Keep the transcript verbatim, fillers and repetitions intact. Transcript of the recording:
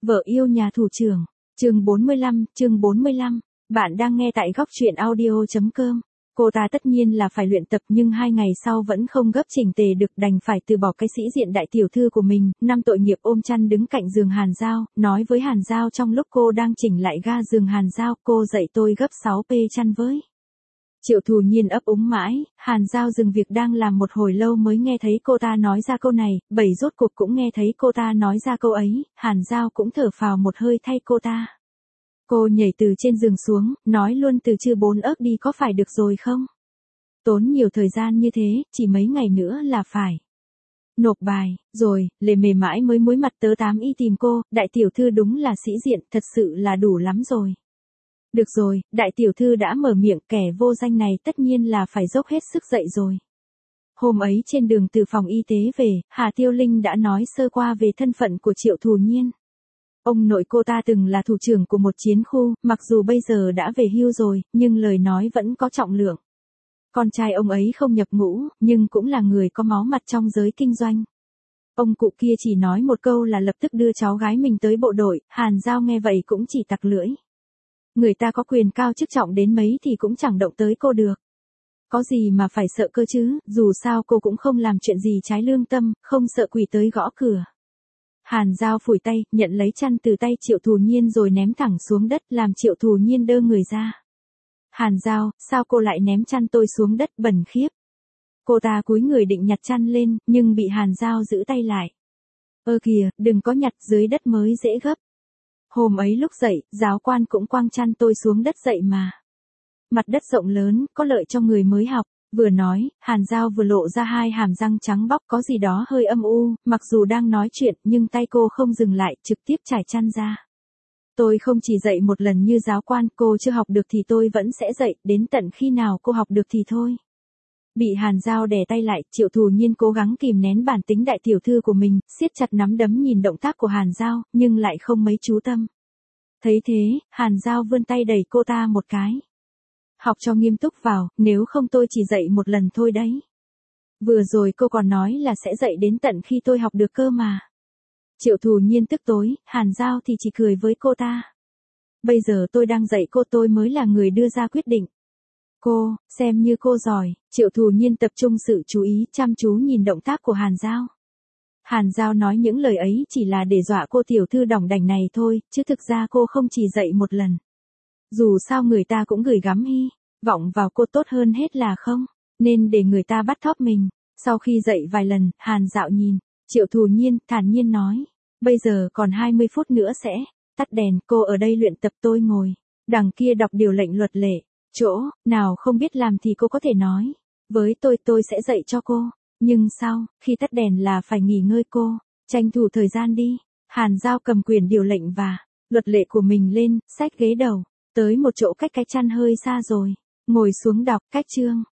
Vợ yêu nhà thủ trưởng, chương bốn mươi lăm, chương bốn mươi lăm, bạn đang nghe tại góc truyện audio.com. Cô ta tất nhiên là phải luyện tập nhưng hai ngày sau vẫn không gấp chỉnh tề được, đành phải từ bỏ cái sĩ diện đại tiểu thư của mình. Năm tội nghiệp ôm chăn đứng cạnh giường Hàn Giao, nói với Hàn Giao trong lúc cô đang chỉnh lại ga giường Hàn Giao, cô dạy tôi gấp sáu pê chăn với. Triệu Thù Nhiên ấp úng mãi, Hàn Giao dừng việc đang làm một hồi lâu mới nghe thấy cô ta nói ra câu này, bảy rốt cuộc cũng nghe thấy cô ta nói ra câu ấy, Hàn Giao cũng thở phào một hơi thay cô ta. Cô nhảy từ trên giường xuống, nói luôn từ chư bốn ớt đi có phải được rồi không? Tốn nhiều thời gian như thế, chỉ mấy ngày nữa là phải nộp bài, rồi, lề mề mãi mới muối mặt tớ tám y tìm cô, đại tiểu thư đúng là sĩ diện, thật sự là đủ lắm rồi. Được rồi, đại tiểu thư đã mở miệng, kẻ vô danh này tất nhiên là phải dốc hết sức dậy rồi. Hôm ấy trên đường từ phòng y tế về, Hà Tiêu Linh đã nói sơ qua về thân phận của Triệu Thù Nhiên. Ông nội cô ta từng là thủ trưởng của một chiến khu, mặc dù bây giờ đã về hưu rồi, nhưng lời nói vẫn có trọng lượng. Con trai ông ấy không nhập ngũ, nhưng cũng là người có máu mặt trong giới kinh doanh. Ông cụ kia chỉ nói một câu là lập tức đưa cháu gái mình tới bộ đội, Hàn Giao nghe vậy cũng chỉ tặc lưỡi. Người ta có quyền cao chức trọng đến mấy thì cũng chẳng động tới cô được. Có gì mà phải sợ cơ chứ, dù sao cô cũng không làm chuyện gì trái lương tâm, không sợ quỷ tới gõ cửa. Hàn Giao phủi tay, nhận lấy chăn từ tay Triệu Thù Nhiên rồi ném thẳng xuống đất, làm Triệu Thù Nhiên đơ người ra. Hàn Giao, sao cô lại ném chăn tôi xuống đất, bẩn khiếp. Cô ta cúi người định nhặt chăn lên, nhưng bị Hàn Giao giữ tay lại. Ơ kìa, đừng có nhặt, dưới đất mới dễ gấp. Hôm ấy lúc dậy, giáo quan cũng quăng chăn tôi xuống đất dậy mà. Mặt đất rộng lớn, có lợi cho người mới học. Vừa nói, Hàn Giao vừa lộ ra hai hàm răng trắng bóc có gì đó hơi âm u, mặc dù đang nói chuyện nhưng tay cô không dừng lại, trực tiếp trải chăn ra. Tôi không chỉ dạy một lần như giáo quan, cô chưa học được thì tôi vẫn sẽ dạy, đến tận khi nào cô học được thì thôi. Bị Hàn Giao đè tay lại, Triệu Thù Nhiên cố gắng kìm nén bản tính đại tiểu thư của mình, siết chặt nắm đấm nhìn động tác của Hàn Giao, nhưng lại không mấy chú tâm. Thấy thế, Hàn Giao vươn tay đẩy cô ta một cái. Học cho nghiêm túc vào, nếu không tôi chỉ dạy một lần thôi đấy. Vừa rồi cô còn nói là sẽ dạy đến tận khi tôi học được cơ mà. Triệu Thù Nhiên tức tối, Hàn Giao thì chỉ cười với cô ta. Bây giờ tôi đang dạy cô, tôi mới là người đưa ra quyết định. Cô, xem như cô giỏi, Triệu Thù Nhiên tập trung sự chú ý, chăm chú nhìn động tác của Hàn Giao. Hàn Giao nói những lời ấy chỉ là để dọa cô tiểu thư đỏng đảnh này thôi, chứ thực ra cô không chỉ dạy một lần. Dù sao người ta cũng gửi gắm hy vọng vào cô tốt hơn hết là không, nên để người ta bắt thóp mình. Sau khi dạy vài lần, Hàn Dạo nhìn Triệu Thù Nhiên, thản nhiên nói, bây giờ còn hai mươi phút nữa sẽ tắt đèn, cô ở đây luyện tập, tôi ngồi đằng kia đọc điều lệnh luật lệ, chỗ nào không biết làm thì cô có thể nói với tôi, tôi sẽ dạy cho cô, nhưng sau khi tắt đèn là phải nghỉ ngơi, cô tranh thủ thời gian đi. Hàn Giao cầm quyển điều lệnh và luật lệ của mình lên, xách ghế đầu tới một chỗ cách cái chăn hơi xa rồi ngồi xuống đọc. Cách chương